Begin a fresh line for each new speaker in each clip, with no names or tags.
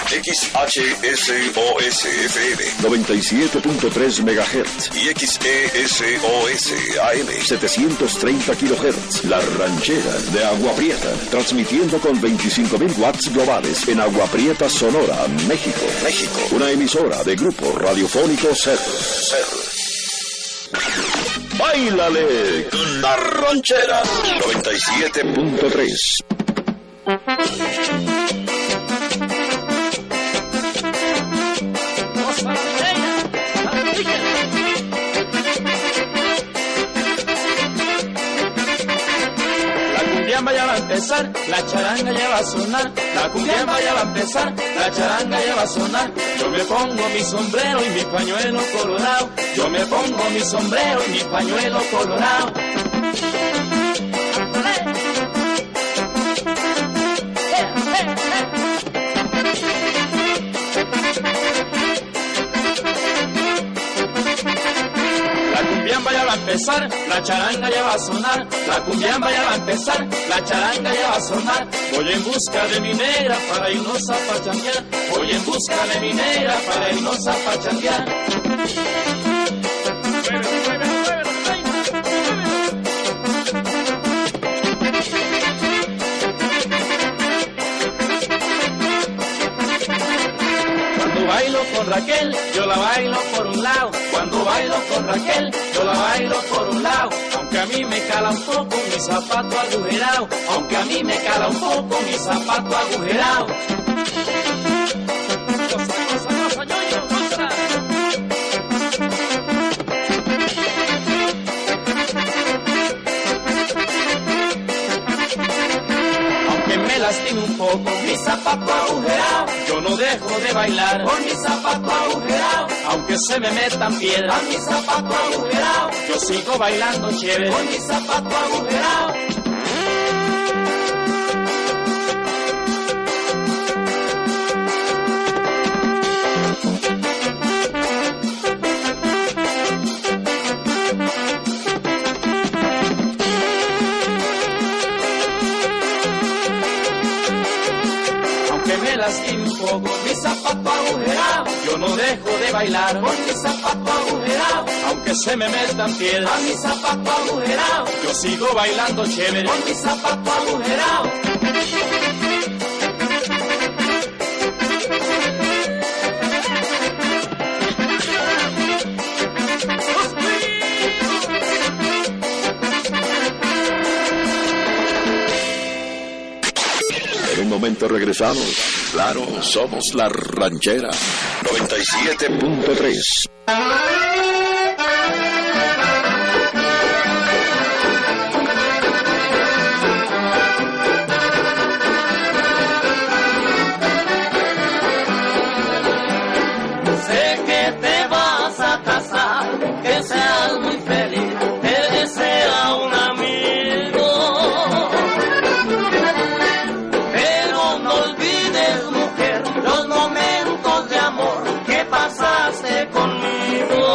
XHSOS-FM 97.3 MHz y XESOS-AM 730 kHz. La Ranchera de Agua Prieta, transmitiendo con 25.000 watts globales en Agua Prieta, Sonora, México. Una emisora de Grupo Radiofónico Ser. ¡Báilale con la Ranchera! 97.3.
La cumbia ya va a empezar, la charanga ya va a sonar. La cumbia ya va a empezar, la charanga ya va a sonar. Yo me pongo mi sombrero y mi pañuelo colorado. Yo me pongo mi sombrero y mi pañuelo colorado. Ya va a empezar, la charanga ya va a sonar. La cumbiamba ya va a empezar, la charanga ya va a sonar. Voy en busca de mi negra para irnos a pachanguear. Voy en busca de mi negra para irnos a pachanguear. Cuando bailo con Raquel, yo la bailo por un lado. Cuando bailo con Raquel, yo la bailo por un lado. Aunque a mí me cala un poco mi zapato agujerado. Aunque a mí me cala un poco mi zapato agujerado. Aunque me lastime un poco mi zapato agujerado, yo no dejo de bailar por mi zapato agujerado. Aunque se me metan piedras a mi zapato agujerado, yo sigo bailando chévere con mi zapato agujerado. Aunque me lastime un poco mi zapato agujerado, yo no dejo de bailar con mi zapato agujerado. Aunque se me metan piedras a mi zapato agujerado, yo sigo bailando chévere con mi zapato agujerado.
En un momento regresamos. Claro, somos la Ranchera 97.3.
Sé que te vas a casar, que seas muy feliz, te desea un amigo. Pero no olvides, mujer, los momentos de amor que pasaste conmigo.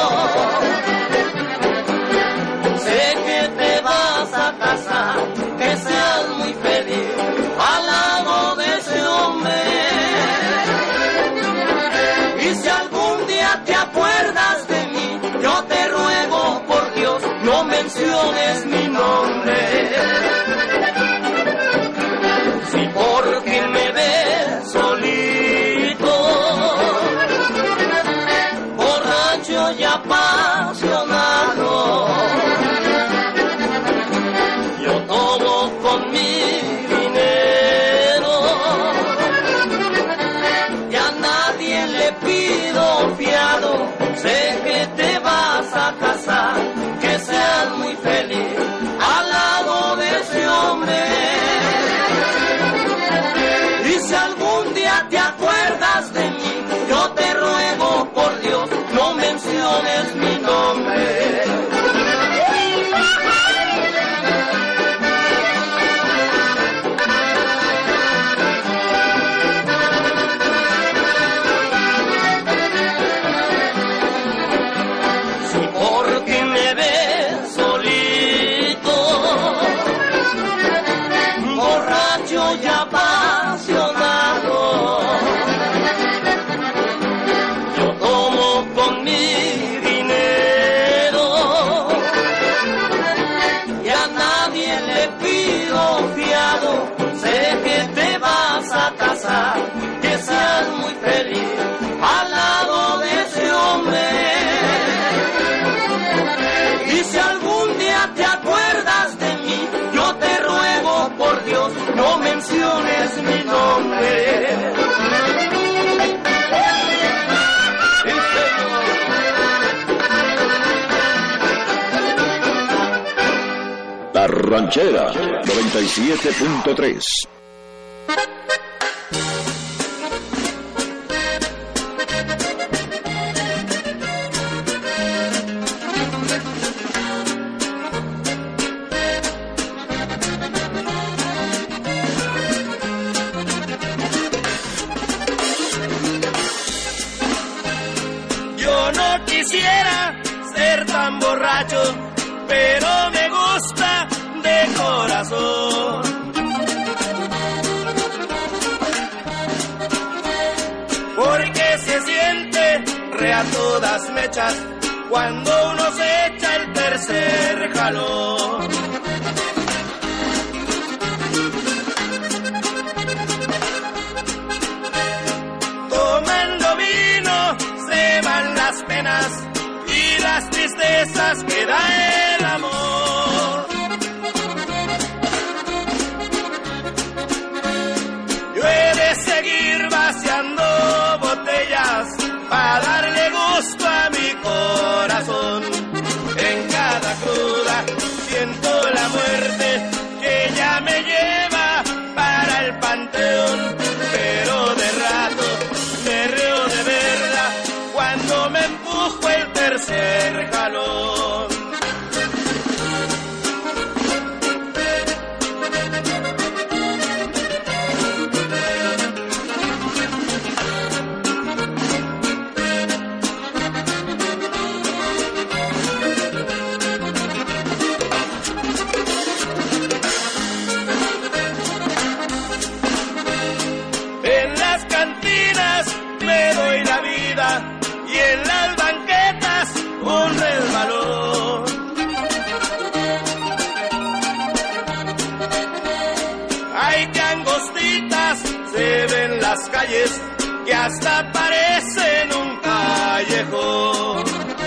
Sé que te vas a casar, que seas muy feliz al lado de ese hombre. Y si algún día te acuerdas de mí, yo te ruego por Dios, no menciones mi nombre. Si porque me ves solito, borracho y apasionado, yo tomo con mi dinero y a nadie le pido fiado. Sé que te vas a casar, que seas muy feliz al lado de ese hombre. Y si algún día te acuerdas de mí, yo te ruego por Dios, no menciones mi nombre. Si porque me ves solito, borracho y apasionado,
Ranchera 97.3.
Yo no quisiera ser tan borracho, pero me gusta de corazón. Porque se siente re a todas mechas cuando uno se echa el tercer jalón. Tomando vino se van las penas y las tristezas que da el amor. Yo he de seguir vaciando botellas para darle gusto a mi corazón. En cada cruda siento la muerte que ya me lleva para el panteón, pero de rato me río de verla cuando me empujo el tercer jalón. En las cantinas me doy la vida y en las banquetas un resbalón. Hay que angostitas se ven las calles que hasta parecen un callejón.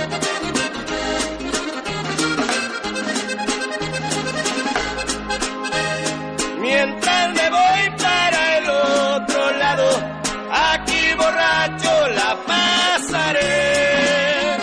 Mientras me voy para el otro lado, aquí borracho la pasaré.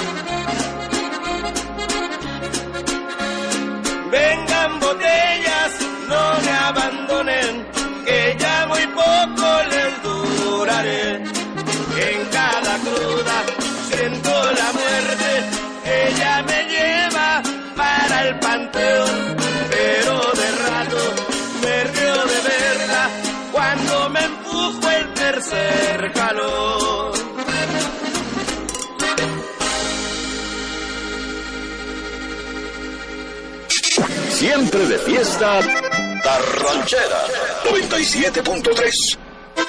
Vengan botellas, no me abandonen, que ya muy poco les duraré. En cada cruda siento la muerte, ella me lleva para el panteón, pero de rato me río de verla cuando me empujo el tercer jalón.
Siempre de fiesta, La Ranchera 97.3.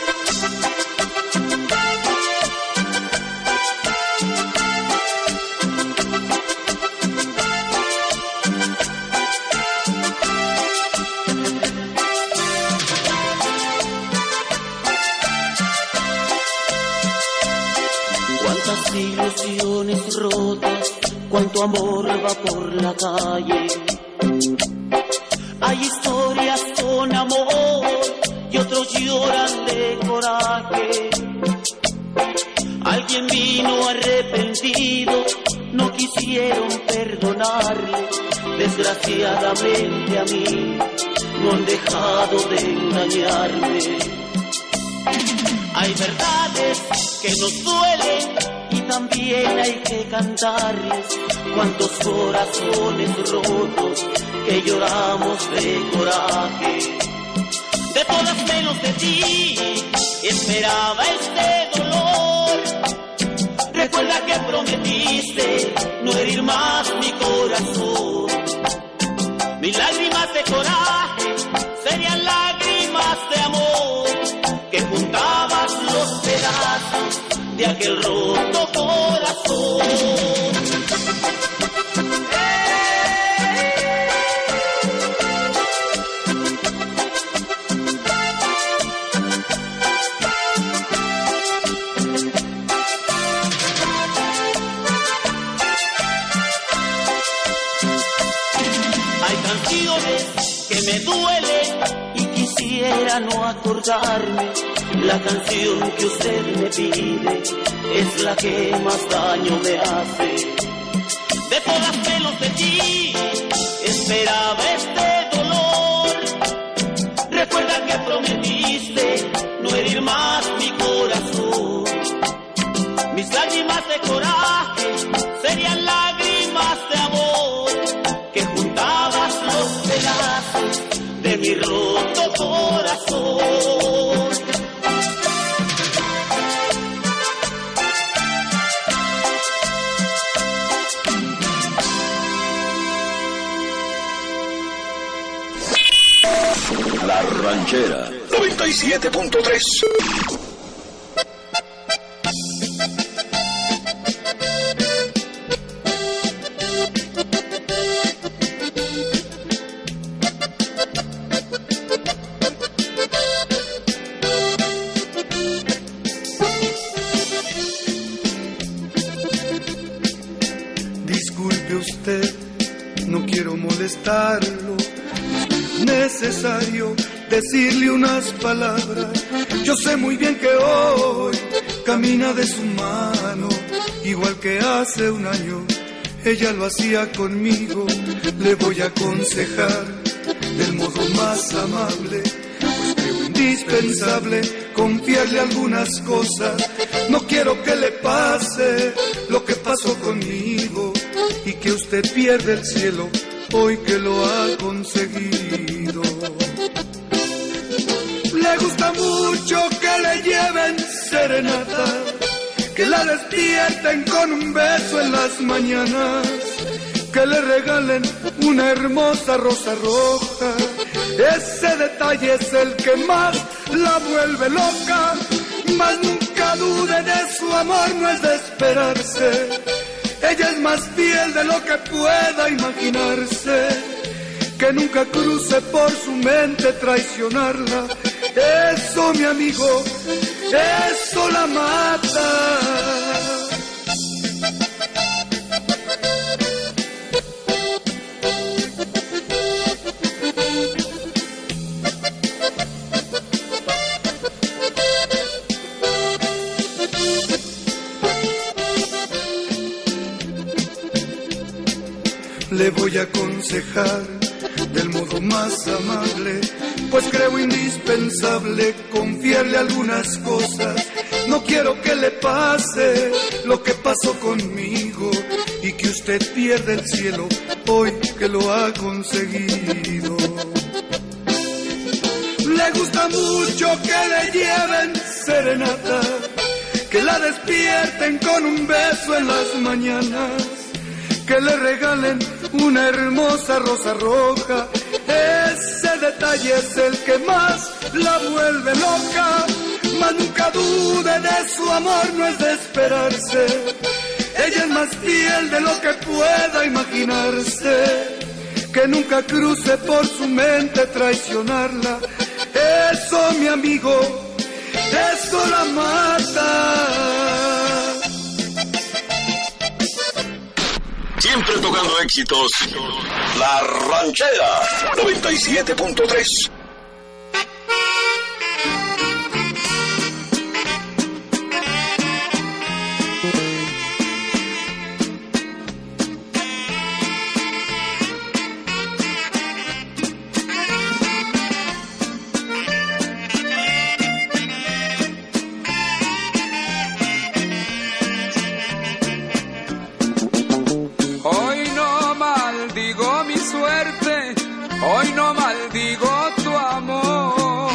Cuántas ilusiones rotas, cuánto amor va por la calle. Hay historias con amor y otros lloran de coraje. Alguien vino arrepentido, no quisieron perdonarle. Desgraciadamente a mí no han dejado de engañarme. Hay verdades que nos duelen y también hay que cantarles. Cuántos corazones rotos que lloramos de coraje. De todas menos de ti esperaba este dolor. Recuerda que prometiste no herir más mi corazón. Mis lágrimas de coraje serían lágrimas de amor, que juntabas los pedazos de aquel roto corazón. Hay canciones que me duelen y quisiera no acordarme. La canción que usted me pide es la que más daño me hace. De todas menos de ti esperaba este promesa que prometiste, no herir más mi corazón. Mis lágrimas de coraje serían lágrimas de amor, que juntabas los pedazos de mi roto corazón.
La Ranchera 97.3.
Disculpe usted, no quiero molestarlo. Necesario decirle unas palabras. Yo sé muy bien que hoy camina de su mano, igual que hace un año ella lo hacía conmigo. Le voy a aconsejar del modo más amable, pues creo indispensable confiarle algunas cosas. No quiero que le pase lo que pasó conmigo y que usted pierda el cielo hoy que lo ha conseguido. Le gusta mucho que le lleven serenata, que la despierten con un beso en las mañanas, que le regalen una hermosa rosa roja. Ese detalle es el que más la vuelve loca, mas nunca dude de su amor, no es de esperarse. Ella es más fiel de lo que pueda imaginarse, que nunca cruce por su mente traicionarla. Eso, mi amigo, eso la mata. Le voy a aconsejar del modo más amable, pues creo indispensable confiarle algunas cosas. No quiero que le pase lo que pasó conmigo y que usted pierda el cielo hoy que lo ha conseguido. Le gusta mucho que le lleven serenata, que la despierten con un beso en las mañanas, que le regalen una hermosa rosa roja. Ese detalle es el que más la vuelve loca, mas nunca dude de su amor, no es de esperarse. Ella es más fiel de lo que pueda imaginarse, que nunca cruce por su mente traicionarla. Eso, mi amigo, eso la mata.
Siempre tocando éxitos. La Ranchera 97.3.
Hoy no maldigo tu amor,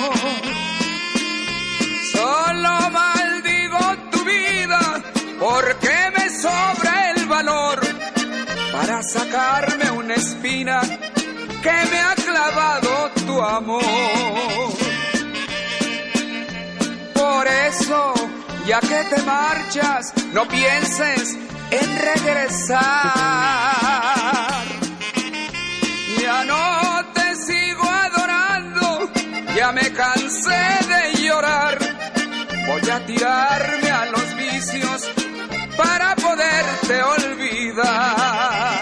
solo maldigo tu vida, porque me sobra el valor para sacarme una espina que me ha clavado tu amor. Por eso, ya que te marchas, no pienses en regresar. Ya no te sigo adorando, ya me cansé de llorar. Voy a tirarme a los vicios para poderte olvidar.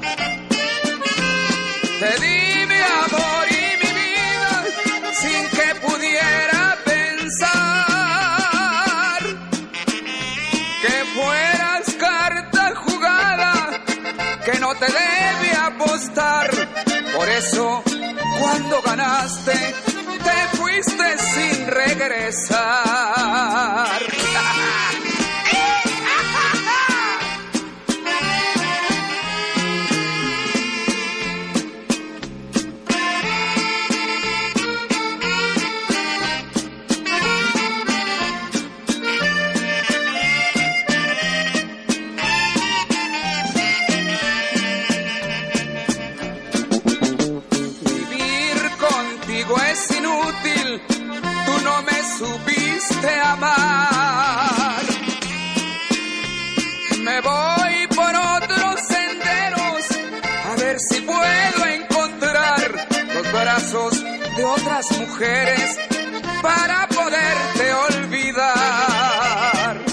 Te di mi amor y mi vida sin que pudiera pensar que fueras carta jugada, que no te debe apostar. Por eso, cuando ganaste, fuiste sin regresar. Es inútil, tú no me supiste amar. Me voy por otros senderos a ver si puedo encontrar los brazos de otras mujeres para poderte olvidar.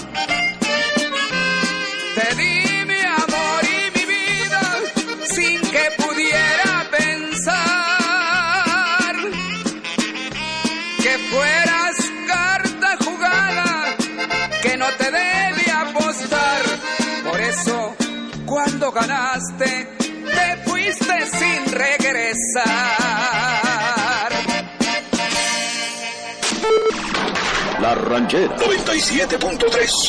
Te di mi amor y mi vida sin que pudiera pensar que fueras carta jugada, que no te debí apostar. Por eso, cuando ganaste, te fuiste sin regresar.
La Ranchera 97.3.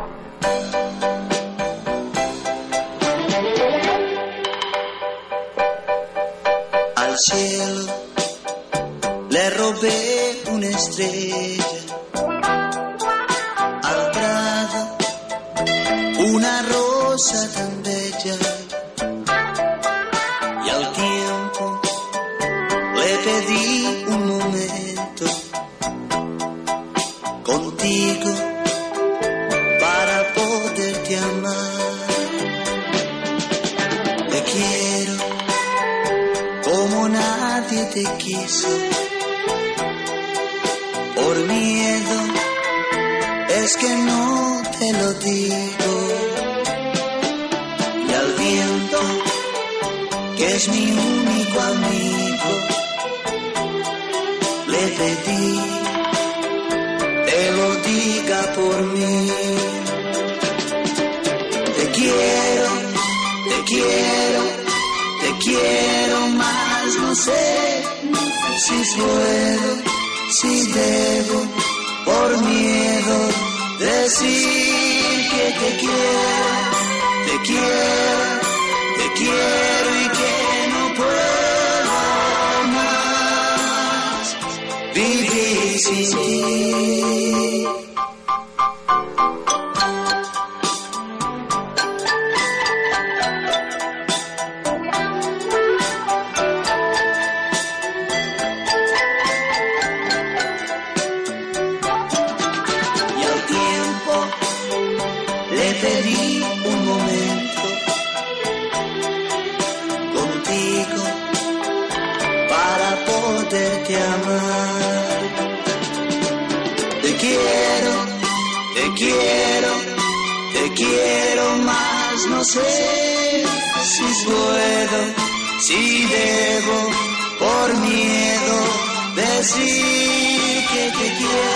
Al cielo le robé una estrella, al prado una rosa tan bella, y al tiempo le pedí un momento contigo para poderte amar. Te quiero como nadie te quiso. Por miedo es que no te lo digo. Y al viento, que es mi único amigo, le pedí te lo diga por mí. Te quiero, te quiero, te quiero más, no sé si puedo, si debo, por miedo, decir que te quiero, te quiero, te quiero y que no puedo más vivir sin ti. Pedí un momento contigo para poderte amar. Te quiero, te quiero, te quiero más, no sé si puedo, si debo, por miedo, decir que te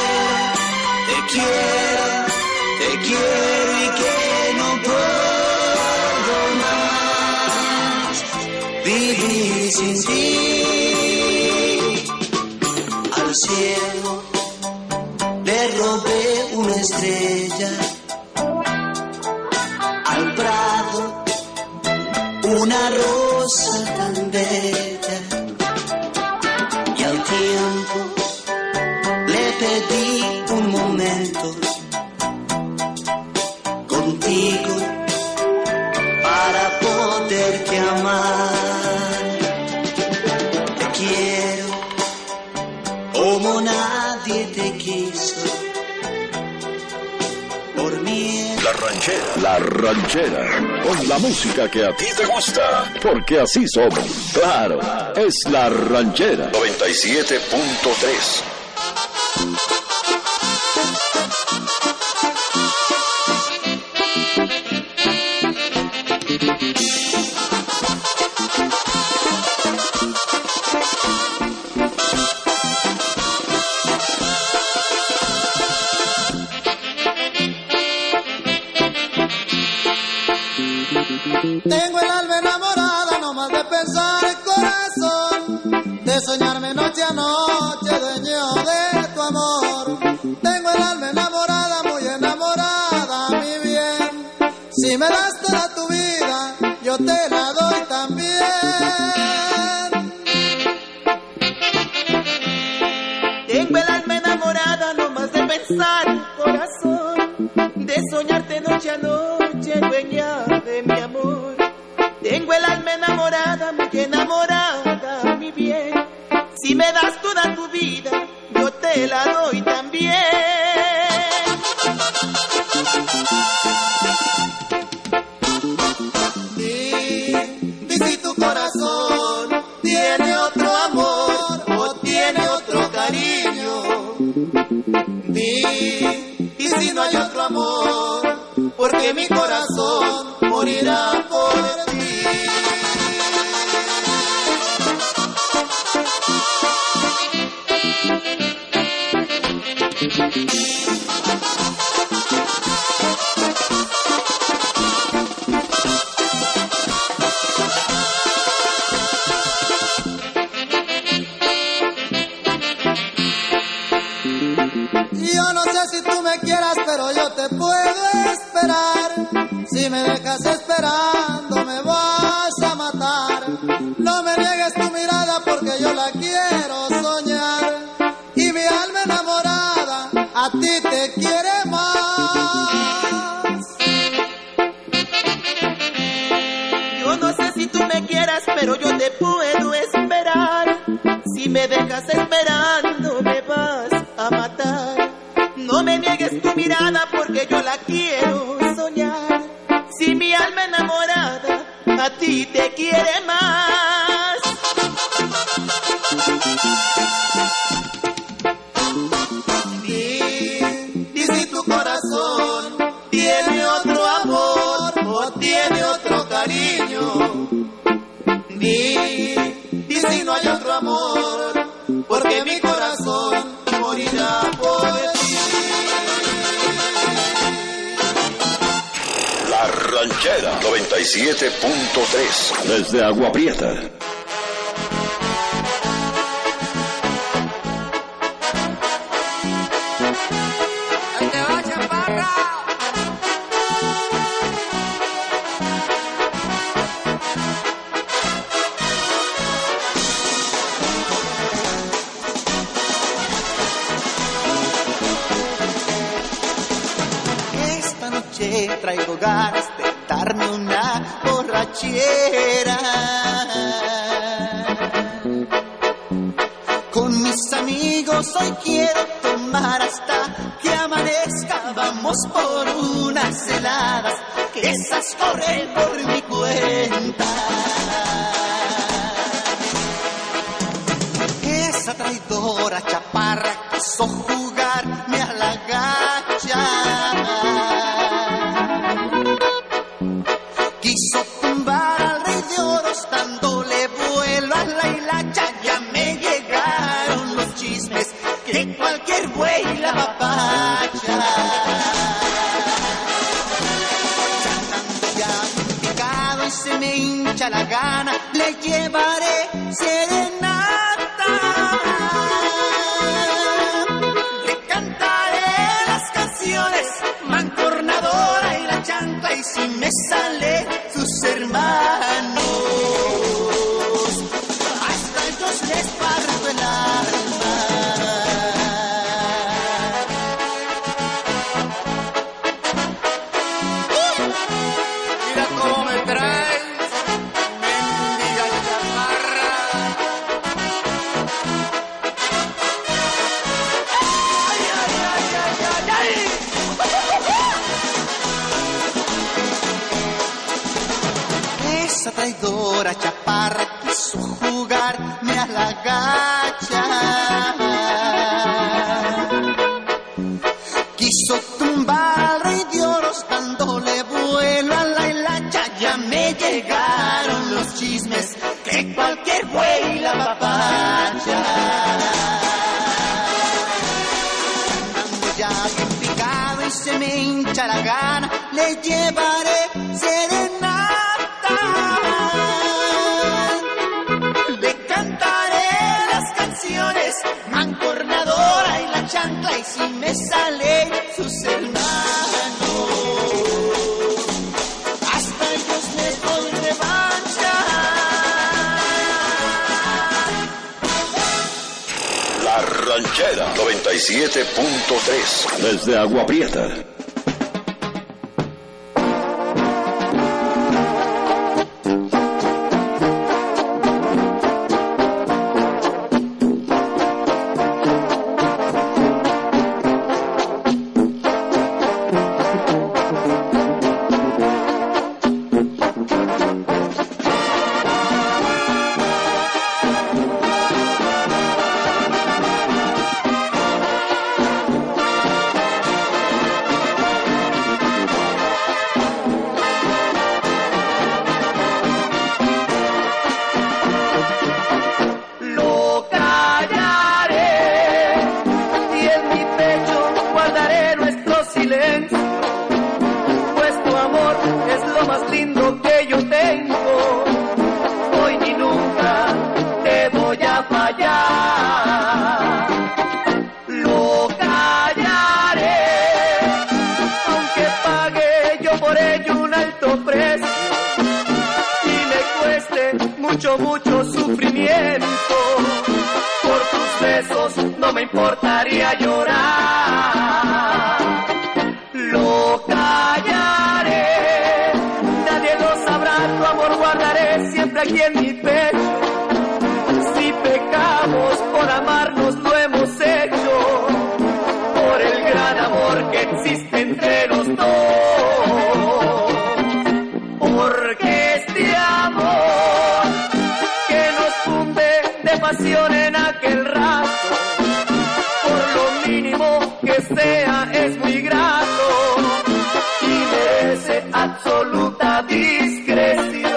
quiero, te quiero y que no puedo más vivir sin ti. Al cielo le robé una estrella, al prado una rosa tan bella, y al tiempo le pedí un momento contigo para poderte amar. Te quiero como nadie te quiso. Por mí
La Ranchera, con la música que a ti te gusta, porque así somos. Claro, es La Ranchera 97.3.
Tengo el alma enamorada, no más de pensar el corazón, de soñarme noche a noche, dueño de Tengo el alma enamorada, muy enamorada, mi bien. Si me das toda tu vida, yo te la doy también.
Tengo el alma enamorada, no más de pensar, corazón, de soñarte noche a noche, dueña de mi amor. Tengo el alma enamorada, muy enamorada, mi bien. Si me das toda tu vida, yo te la doy también.
Di si tu corazón tiene otro amor o tiene otro cariño. Di si no hay otro amor, porque mi corazón morirá por ti. Yo no sé si tú me quieras, pero yo te puedo esperar. Si me dejas esperando, me vas a matar. No me niegues tu mirada, porque yo la quiero soñar. Y mi alma enamorada a ti te quiere más.
Yo no sé si tú me quieras, pero yo te puedo esperar. Si me dejas esperando, me vas a matar. No me niegues tu mirada, porque yo la quiero soñar. Si mi alma enamorada a ti te quiere más.
Di si tu corazón tiene otro amor o tiene otro cariño. Di si no hay otro amor, porque mi corazón morirá por ti.
La Ranchera 97.3 desde Agua Prieta.
¡Ahí te va, chaparra!
Esta noche traigo ganas de darme una borrachera. Con mis amigos hoy quiero tomar hasta que amanezca. Vamos por unas heladas, que esas corren por mi cuenta. Esa traidora chaparra quiso jugarme a la gacha. Quiso tumbar al rey de oros dándole vuelo a la hilacha. Ya me llegaron los chismes que cualquier buey la papacha. Andando ya picado y se me hincha la gana, le llevaré serenata. Le cantaré las canciones, mancornadora y la chancla, y si me sale sus hermanos, hasta ellos les parto el alma.
Mira cómo me traes, mendiga chaparra. ¡Ay, ay, ay, ay, ay, ay!
Esa traidora chaparra quiso jugarme a la gacha. Quiso tumbar al rey de oros dándole vuelo a la hilacha. Ya me llegaron los chismes que cualquier buey la papacha. Andando ya bien picado y se me hincha la gana, le llevaré serenata. Le cantaré las canciones, mancornadora y la chancla, y si me salen sus hermanos. Hasta ellos les doy revancha.
La Ranchera 97.3 desde Agua Prieta.
Mucho sufrimiento, por tus besos no me importaría llorar. Lo callaré, nadie lo sabrá, tu amor guardaré siempre aquí en mi pecho. Si pecamos por amarnos lo hemos hecho, por el gran amor que existe entre los dos. Porque este amor pasión en aquel rato, por lo mínimo que sea es muy grato y merece absoluta discreción.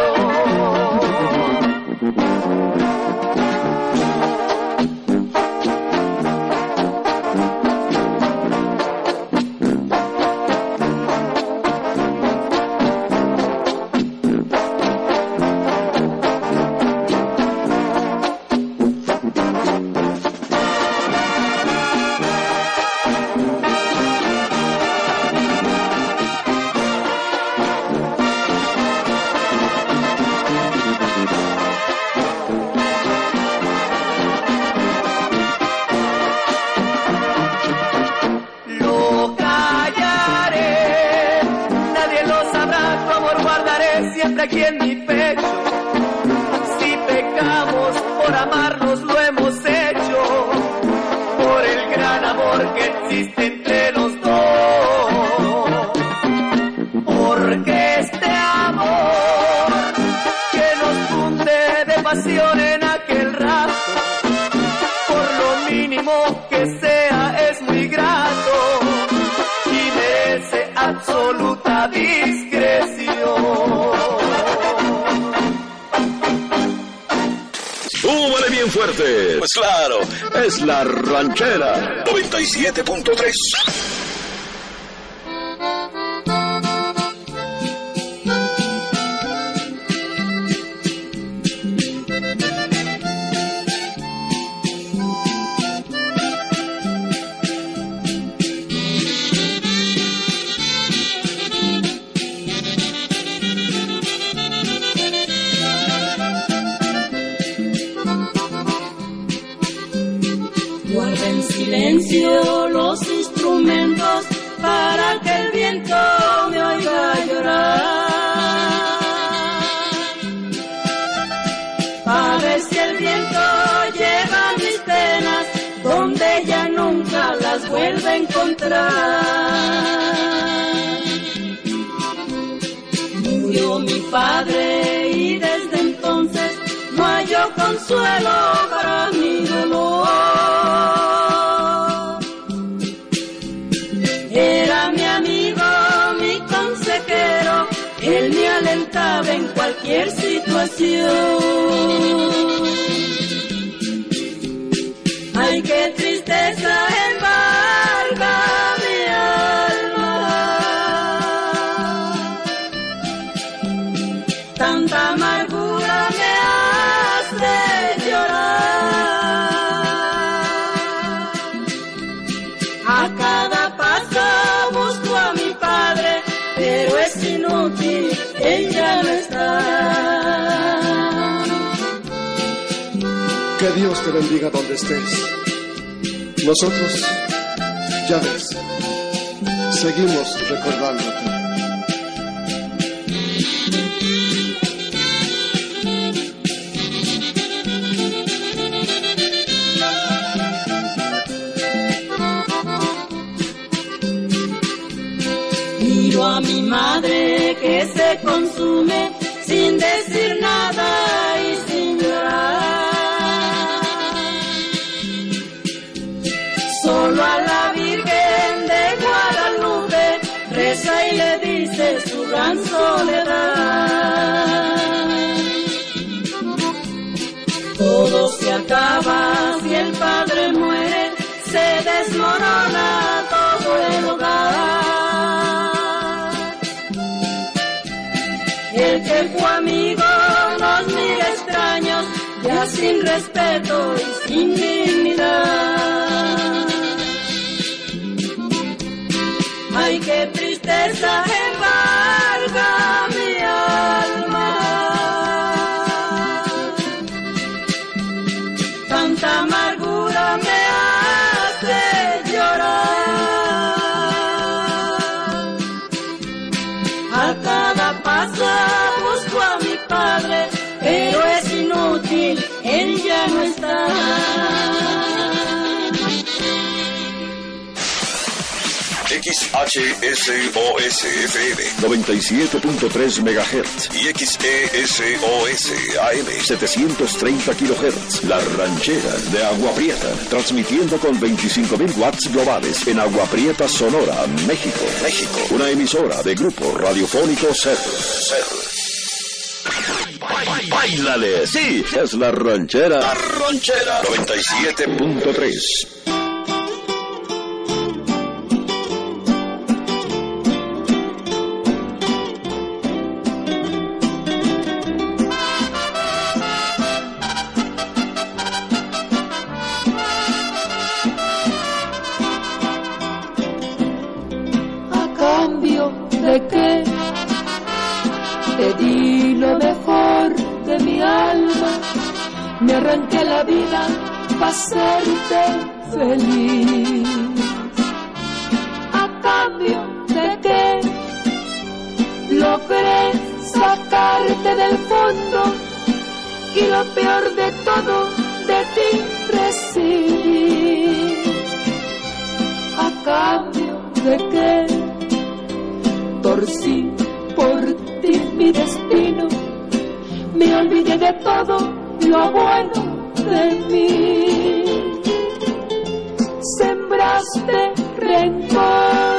Aquí en mi pecho, si pecamos por amarnos lo hemos hecho, por el gran amor que existe entre los dos. Porque este amor que nos funde de pasión en aquel rato, por lo mínimo que sea es muy grato y merece absoluta discreción.
¡Súbale bien fuerte! Pues claro, es la Ranchera 97.3.
Los instrumentos para que el viento me oiga llorar, a ver si el viento lleva mis penas donde ya nunca las vuelve a encontrar. Murió mi padre y desde entonces no hallo consuelo para mi dolor. Era mi amigo, mi consejero, él me alentaba en cualquier situación. Ay, qué tristeza embarga mi alma, tanta amargura me hace llorar. Acá
Que Dios te bendiga donde estés. Nosotros, ya ves, seguimos recordándote.
Miro a mi madre que se consume sin decir nada y sin llorar. Solo a la Virgen de Guadalupe reza y le dice su gran soledad. Todo se acaba si el padre muere, se desmorona todo el hogar. El que fue amigo nos mira extraños, ya sin respeto y sin dignidad. Ay, qué tristeza embarga mi alma, tanta amargura me hace llorar. A cada paso busco a mi padre, pero es inútil, él ya no está.
XHSOS-FM 97.3 MHz y XESOS-AM 730 kHz. La Ranchera de Agua Prieta, transmitiendo con 25.000 watts globales en Agua Prieta, Sonora, México. Una emisora de Grupo Radiofónico Ser. ¡Báilale! Sí, es La Ranchera. La Ranchera 97.3.
¿De qué? Te di lo mejor de mi alma, me arranqué la vida para hacerte feliz. ¿A cambio de qué? Logré sacarte del fondo y lo peor de todo de ti recibí. ¿A cambio de qué? Torcí por ti mi destino, me olvidé de todo lo bueno de mí. Sembraste rencor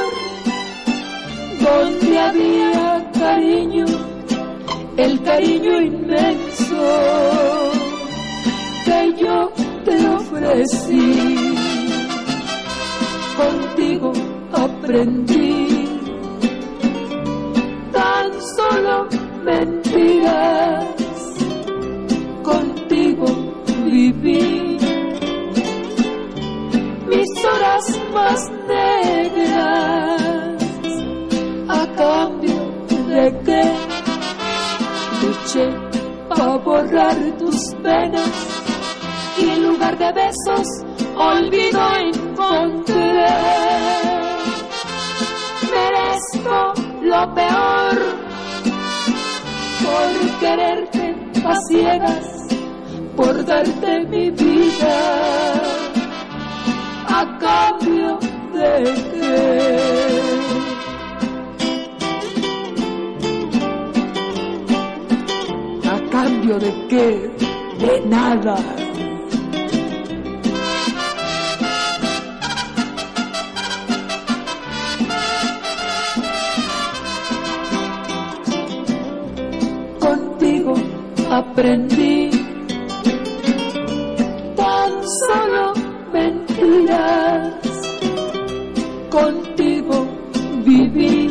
donde había cariño, el cariño inmenso que yo te ofrecí. Contigo aprendí tan solo mentiras, contigo viví mis horas más negras. ¿A cambio de qué? Luché para borrar tus penas y en lugar de besos olvido encontré. Merezco lo peor por quererte a ciegas, por darte mi vida. ¿A cambio de qué? ¿A cambio de qué? De nada. Aprendí tan solo mentiras, contigo viví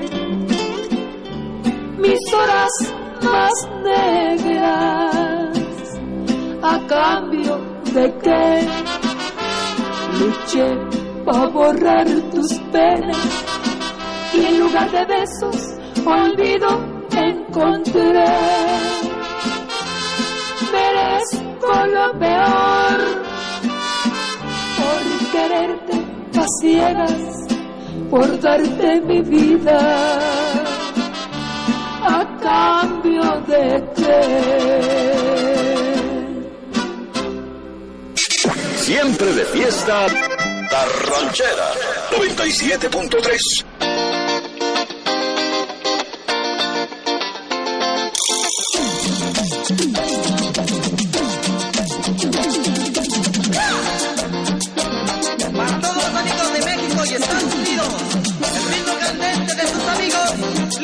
mis horas más negras. ¿A cambio de qué? Luché para borrar tus penas y en lugar de besos olvido encontré. Merezco tocó lo peor por quererte a ciegas, por darte mi vida a cambio de qué.
Siempre de fiesta, La Ranchera 97.3.
Para todos los amigos de México y Estados Unidos, el ritmo candente de sus amigos,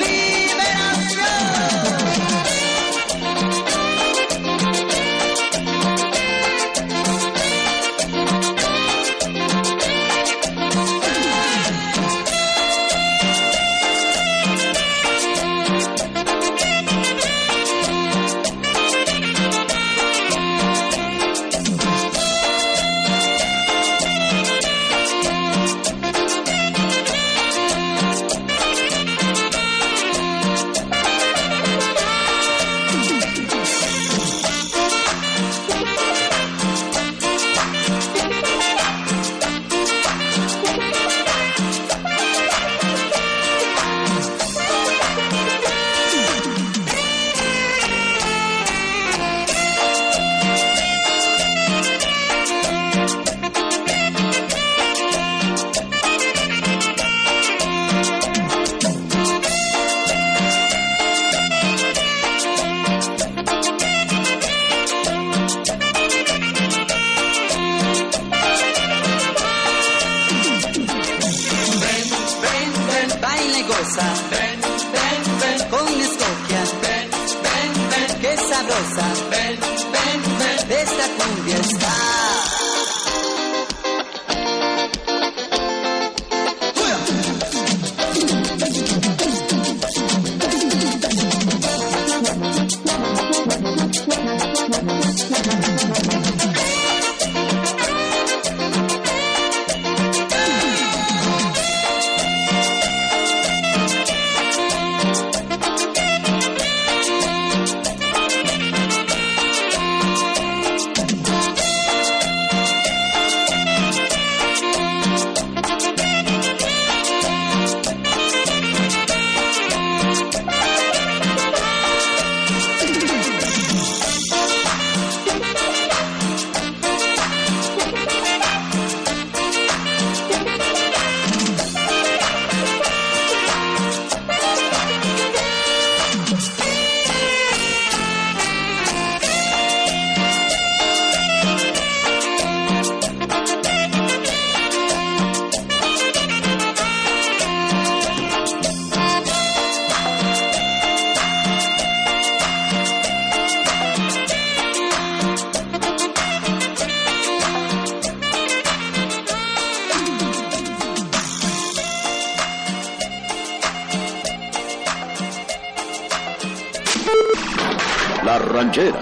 La Ranchera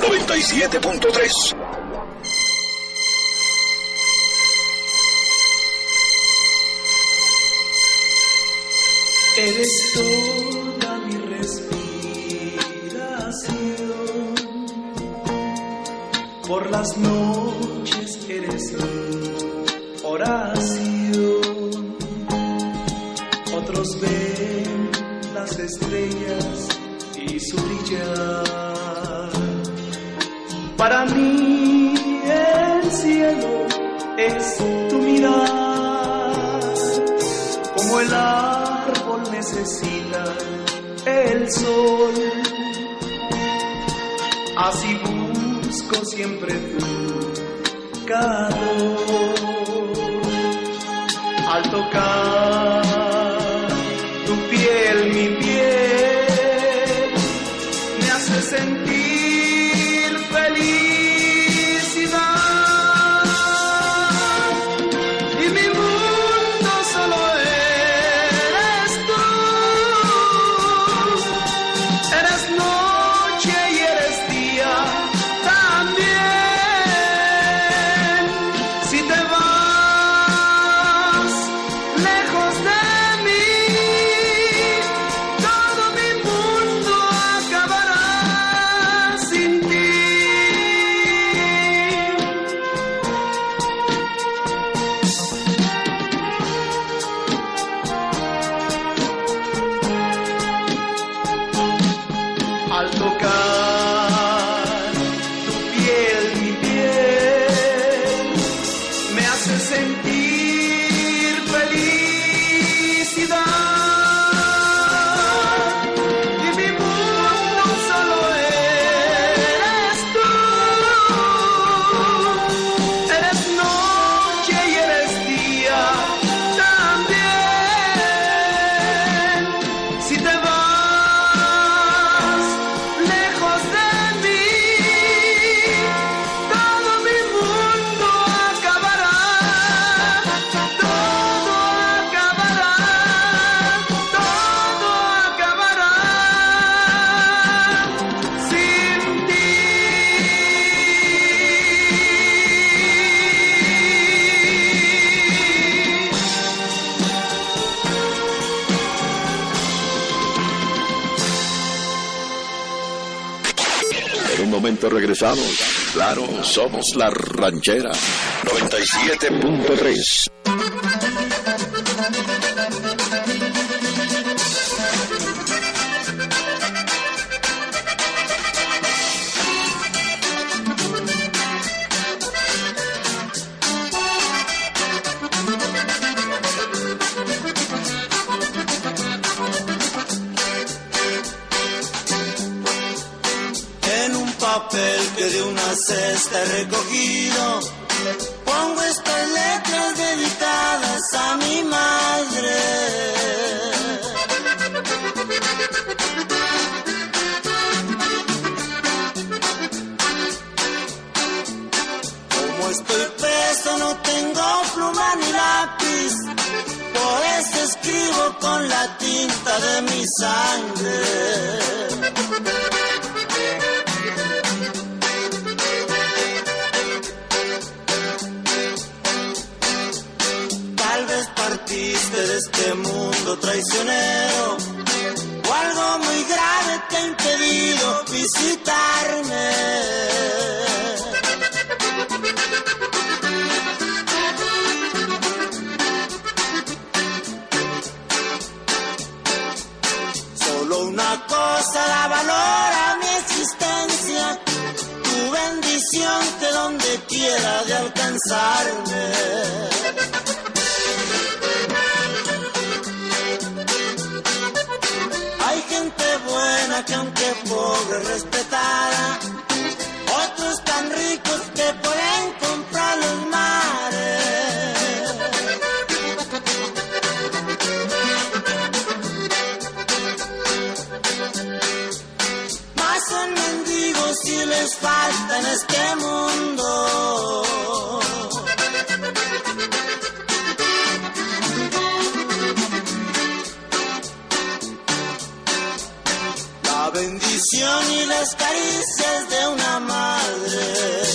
97.3.
Eres toda mi respiración, por las noches eres mi oración. Otros ven las estrellas y su brillar. Para mí el cielo es tu mirar, como el árbol necesita el sol. Así busco siempre tu calor. Al tocar tu piel, mi piel me hace sentir felicidad. Y mi mundo solo eres tú. Eres noche y eres día también. Si te vas lejos
momento regresamos. Claro, somos La Ranchera 97.3.
Que de una cesta he recogido, pongo estas letras dedicadas a mi madre. Como estoy preso no tengo pluma ni lápiz, por eso escribo con la tinta de mi sangre. De este mundo traicionero, o algo muy grave te ha impedido visitarme. Solo una cosa da valor a mi existencia, tu bendición que donde quiera de alcanzarme. Buena que aunque pobre respetada, otros tan ricos que pueden comprar los mares. Más son mendigos y les falta en este mundo. La bendición y las caricias de una madre.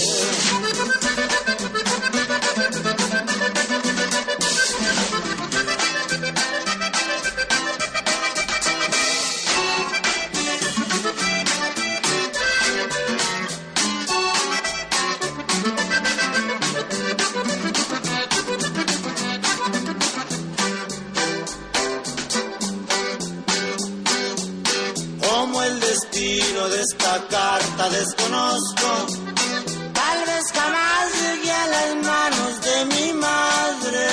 De esta carta desconozco, tal vez jamás llegue a las manos de mi madre.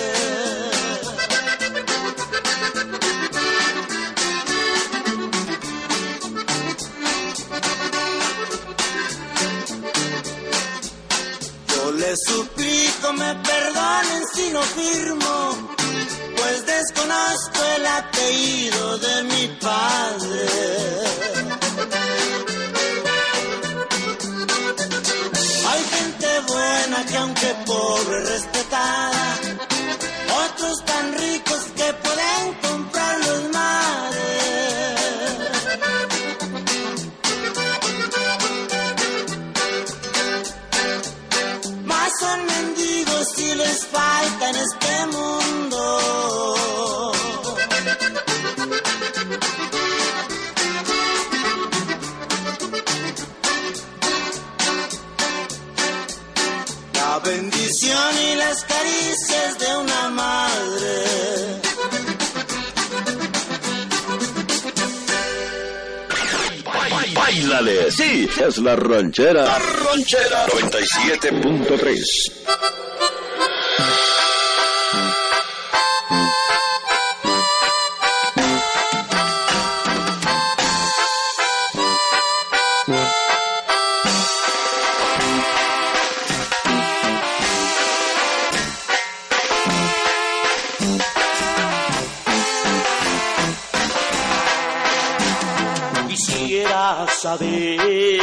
Yo le suplico me perdonen si no firmo, pues desconozco el apellido de mi padre. Hay gente buena que aunque pobre respetada, otros tan ricos que pueden comprar los mares. Más son mendigos y les falta en este mundo. La bendición y las caricias de una madre.
¡Báilale! Sí, es La Ranchera. La Ranchera 97.3.
Saber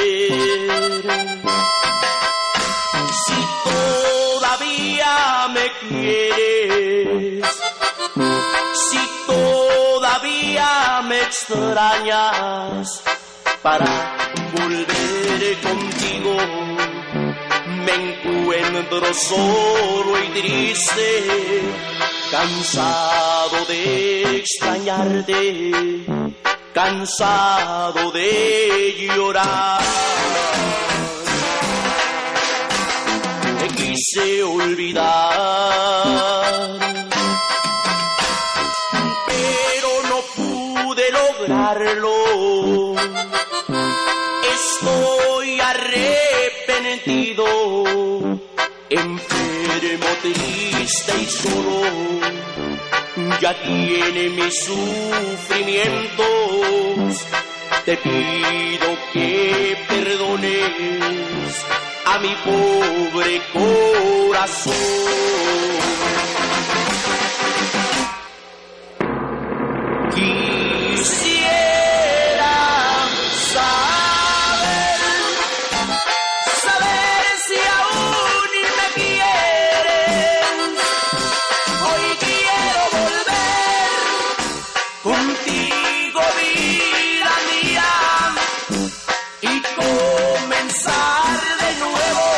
si todavía me quieres, si todavía me extrañas, para volver contigo. Me encuentro solo y triste, cansado de extrañarte.
cansado de llorar. Te quise olvidar, pero no pude lograrlo. Estoy arrepentido, enfermo, triste y solo. Ya tiene mis sufrimientos. Te pido que perdones a mi pobre corazón. Quisiera saber si aún me quieren. Hoy quiero volver contigo, vida mía, y comenzar de nuevo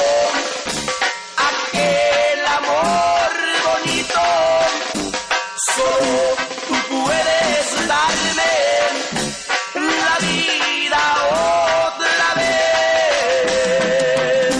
aquel amor bonito. Solo tú puedes darme la vida otra vez.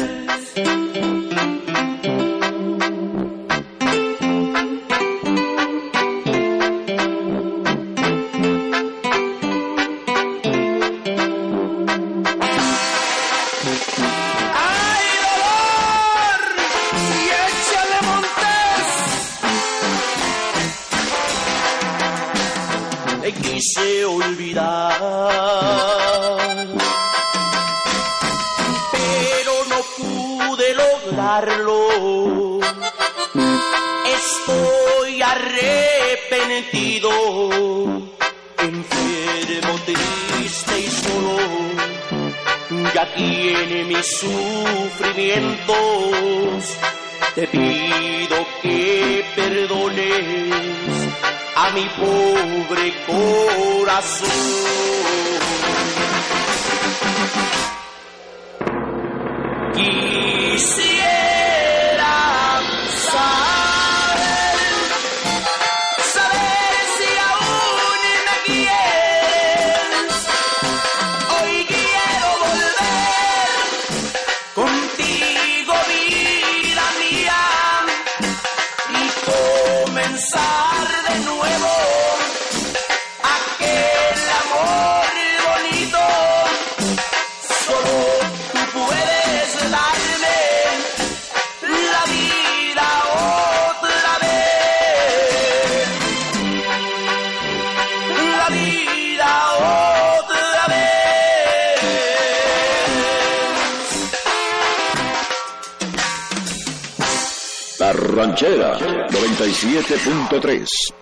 ¡Ay, dolor! Y échale Montes. Te quise olvidar, pero no pude lograrlo. Estoy arrepentido, enfermo, triste y solo. Ya tiene mis sufrimientos. Te pido que perdones a mi pobre corazón. Quisiera saber si aún me quieres. Hoy quiero volver contigo, vida mía, y comenzar de nuevo aquel amor bonito. Solo tú puedes darme la vida otra vez. La vida otra vez.
La Ranchera 97.3.